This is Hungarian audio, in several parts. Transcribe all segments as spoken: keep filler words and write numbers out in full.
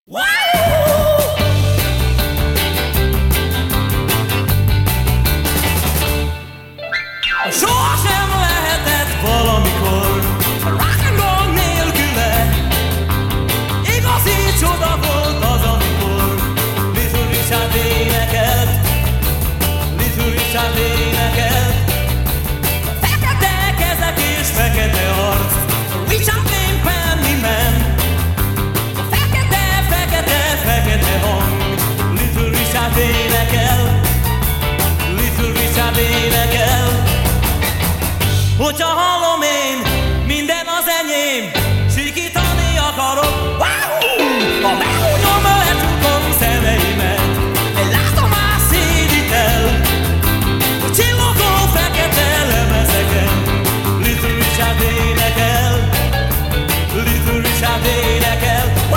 Sohasem lehetett valamikor rock and roll nélküle. Igazi csoda volt az, amikor Little Richard énekelt, Little Richard énekelt. Fekete kezek és fekete arc, Richard name Penny Man. Fekete, fekete, fekete hang, Little Richard énekel, Little Richard énekel. Hogyha hallom én, minden az enyém, sikítani akarok. Wow! Ha megúnyom, lecsukom szemeimet, egy látomás szédít el, a csillogó fekete lemezeken. Little Richard énekel, Little Richard énekel. Wow!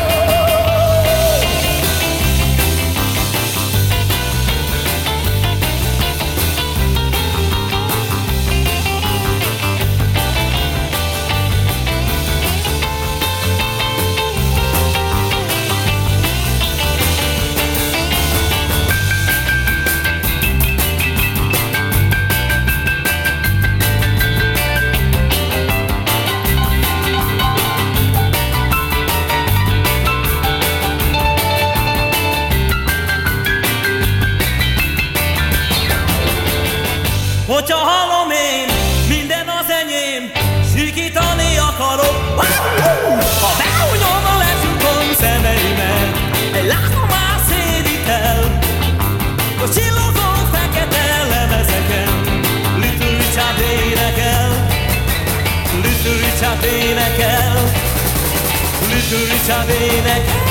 Hogyha hallom én, minden az enyém, sikítani akarok. Ha beúnyom, lecsukom szemeimet, egy látomás szédít el, a csillogó fekete lemezeken. Little Richard énekel, Little Richard énekel, Little Richard énekel.